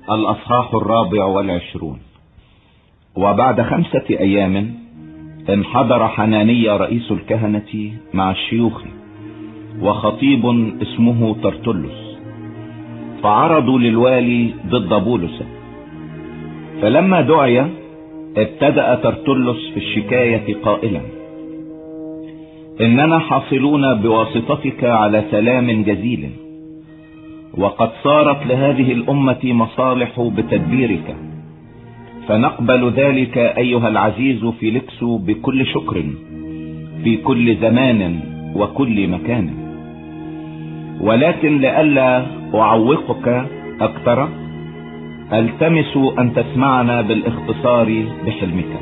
الأصحاح 24. وبعد 5 أيام انحدر حنانيا رئيس الكهنة مع الشيوخ وخطيب اسمه ترتلس، فعرضوا للوالي ضد بولس. فلما دعي ابتدأ ترتلس في الشكاية قائلا: إننا حاصلون بواسطتك على سلام جزيل، وقد صارت لهذه الأمة مصالح بتدبيرك، فنقبل ذلك أيها العزيز فيليكس بكل شكر في كل زمان وكل مكان. ولكن لئلا أعوقك أكثر ألتمس أن تسمعنا بالاختصار بحلمك.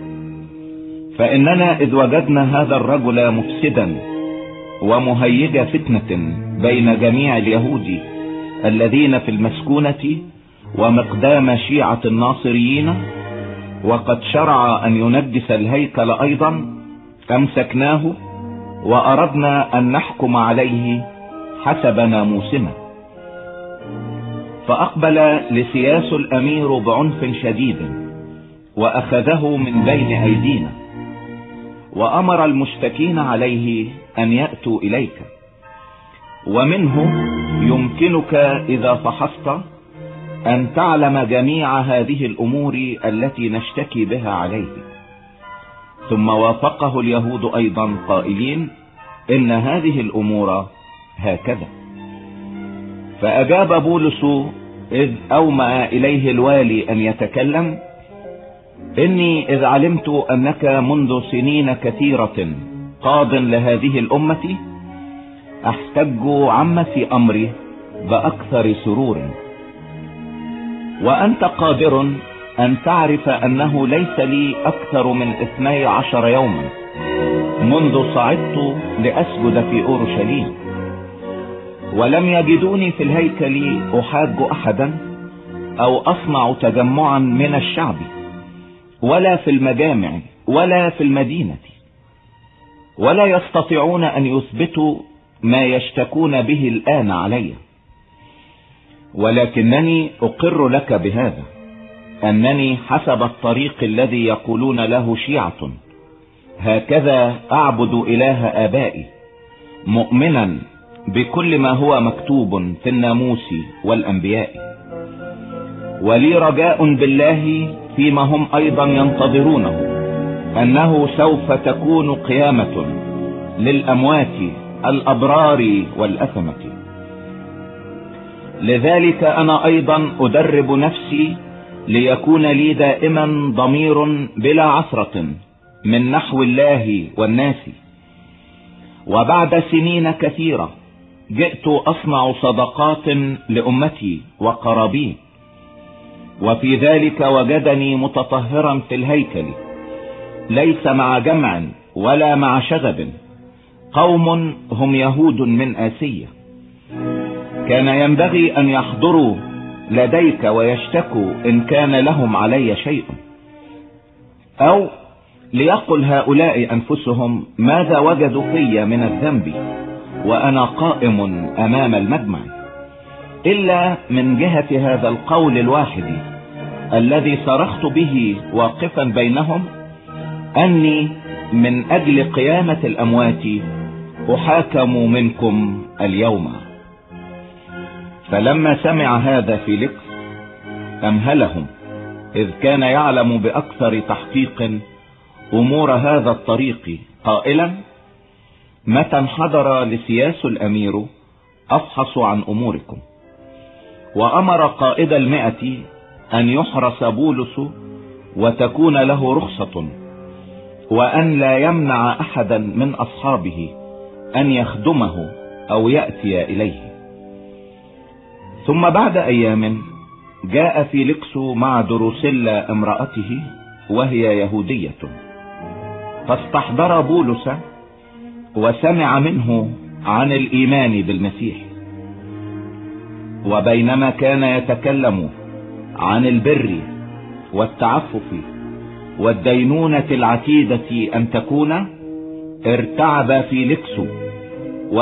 فإننا إذ وجدنا هذا الرجل مفسدا ومهيج فتنة بين جميع اليهود الذين في المسكونة ومقدام شيعة الناصريين، وقد شرع أن ينجس الهيكل أيضا، أمسكناه وأردنا أن نحكم عليه حسب ناموسنا. فأقبل لسياس الأمير بعنف شديد وأخذه من بين أيدينا، وأمر المشتكين عليه أن يأتوا إليك، ومنه يمكنك إذا فحصت أن تعلم جميع هذه الأمور التي نشتكي بها عليه. ثم وافقه اليهود أيضا قائلين: إن هذه الأمور هكذا. فأجاب بولس إذ أومأ إليه الوالي أن يتكلم: إني إذ علمت أنك منذ سنين كثيرة قاض لهذه الأمة أحتج عمة أمري بأكثر سرور، وأنت قادر أن تعرف أنه ليس لي أكثر من 12 يوما منذ صعدت لأسجد في أورشليم، ولم يجدوني في الهيكل أحاج أحدا أو أصنع تجمعا من الشعب، ولا في المجامع ولا في المدينة، ولا يستطيعون أن يثبتوا ما يشتكون به الآن علي. ولكنني أقر لك بهذا، أنني حسب الطريق الذي يقولون له شيعة هكذا أعبد إله آبائي، مؤمنا بكل ما هو مكتوب في الناموس والأنبياء. ولي رجاء بالله فيما هم أيضا ينتظرونه، أنه سوف تكون قيامة للأموات الأبرار والأثمة. لذلك أنا أيضا أدرب نفسي ليكون لي دائما ضمير بلا عثرة من نحو الله والناس. وبعد سنين كثيرة جئت أصنع صدقات لأمتي وقرابين، وفي ذلك وجدني متطهرا في الهيكل، ليس مع جمع ولا مع شغب، قوم هم يهود من آسيا. كان ينبغي أن يحضروا لديك ويشتكوا إن كان لهم علي شيء، أو ليقل هؤلاء أنفسهم ماذا وجدوا في من الذنب وأنا قائم أمام المجمع، إلا من جهة هذا القول الواحد الذي صرخت به واقفا بينهم، أني من أجل قيامة الأموات أحاكم منكم اليوم. فلما سمع هذا فيليكس أمهلهم، إذ كان يعلم بأكثر تحقيق أمور هذا الطريق، قائلا: متى انحدر لسياس الأمير أفحص عن أموركم. وأمر قائد 100 أن يحرس بولس وتكون له رخصة، وأن لا يمنع أحدا من أصحابه أن يخدمه أو يأتي إليه. ثم بعد أيام جاء فيليكس مع دروسيلا امرأته، وهي يهودية، فاستحضر بولس وسمع منه عن الإيمان بالمسيح. وبينما كان يتكلم عن البر والتعفف والدينونة العتيدة أن تكون، ارتعب فيليكس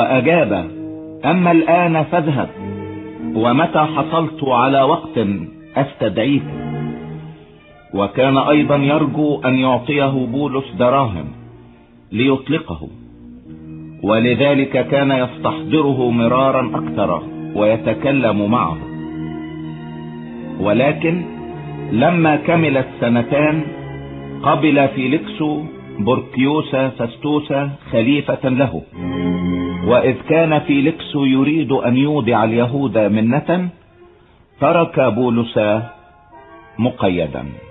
وأجاب: أما الآن فاذهب، ومتى حصلت على وقت استدعيك. وكان ايضا يرجو ان يعطيه بولس دراهم ليطلقه، ولذلك كان يستحضره مرارا اكثر ويتكلم معه. ولكن لما كملت 2 سنين قبل فيليكس بوركيوس فاستوس خليفة له، وإذ كان فيليكس يريد أن يودع اليهود منة ترك بولس مقيدا.